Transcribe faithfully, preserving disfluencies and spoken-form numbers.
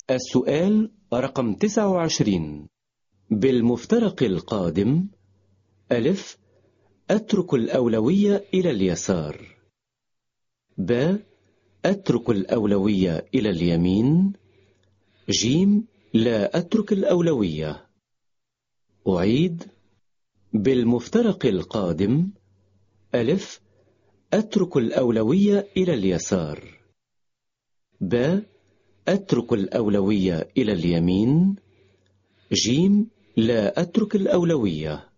السؤال رقم تسعة وعشرين. بالمفترق القادم: ألف، أترك الأولوية إلى اليسار. ب، أترك الأولوية إلى اليمين. جيم، لا أترك الأولوية. أعيد: بالمفترق القادم: ألف، أترك الأولوية إلى اليسار. ب، أترك الأولوية إلى اليمين. جيم، لا أترك الأولوية.